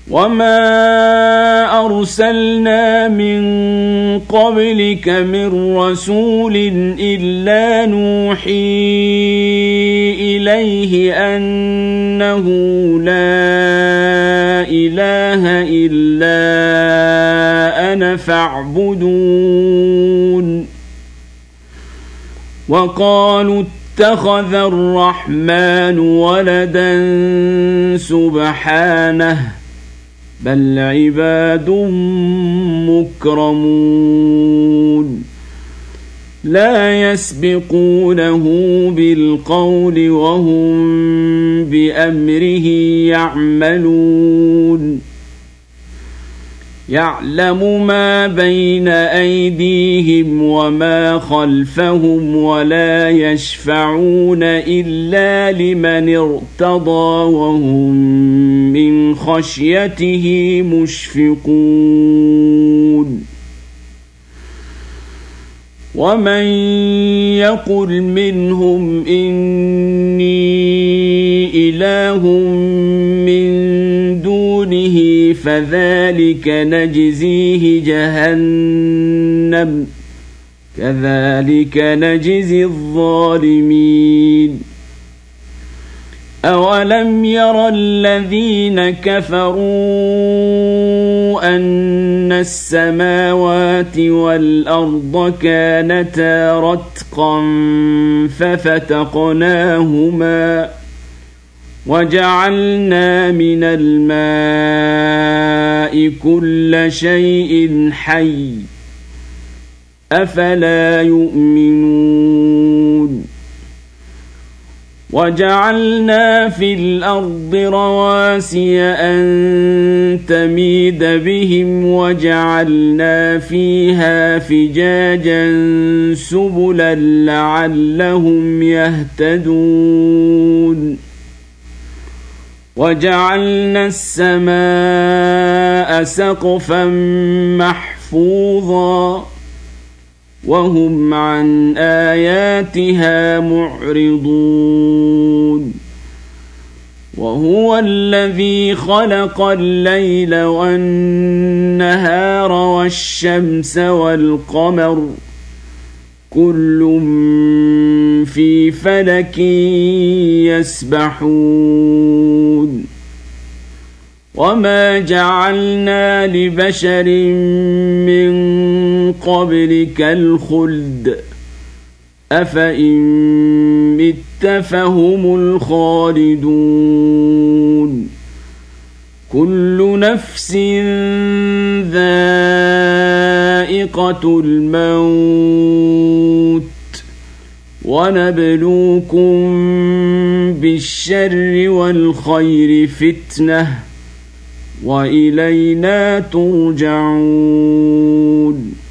وما أرسلنا من قبلك من رسول إلا نوحي إليه أنه لا إله إلا أنا فاعبدون وقالوا اتخذ الرحمن ولدا سبحانه بل عباد مكرمون لا يسبقونه بالقول وهم بأمره يعملون يعلم ما بين أيديهم وما خلفهم ولا يشفعون إلا لمن ارتضى وهم من خشيته مشفقون ومن يقل منهم إني إله من دونه فذلك نجزيه جهنم كذلك نجزي الظالمين أولم ير الذين كفروا أن السماوات والأرض كانتا رتقا ففتقناهما وجعلنا من الماء كل شيء حي أفلا يؤمنون وجعلنا في الأرض رواسي أن تميد بهم وجعلنا فيها فجاجا سبلا لعلهم يهتدون وجعلنا السماء سقفا محفوظا وهم عن آياتها معرضون وهو الذي خلق الليل والنهار والشمس والقمر كل في فلك يسبحون وما جعلنا لبشر من قبلك الخلد أفإن مت فهم الخالدون كل نفس ذائقة الموت ونبلوكم بالشر والخير فتنة وإلينا ترجعون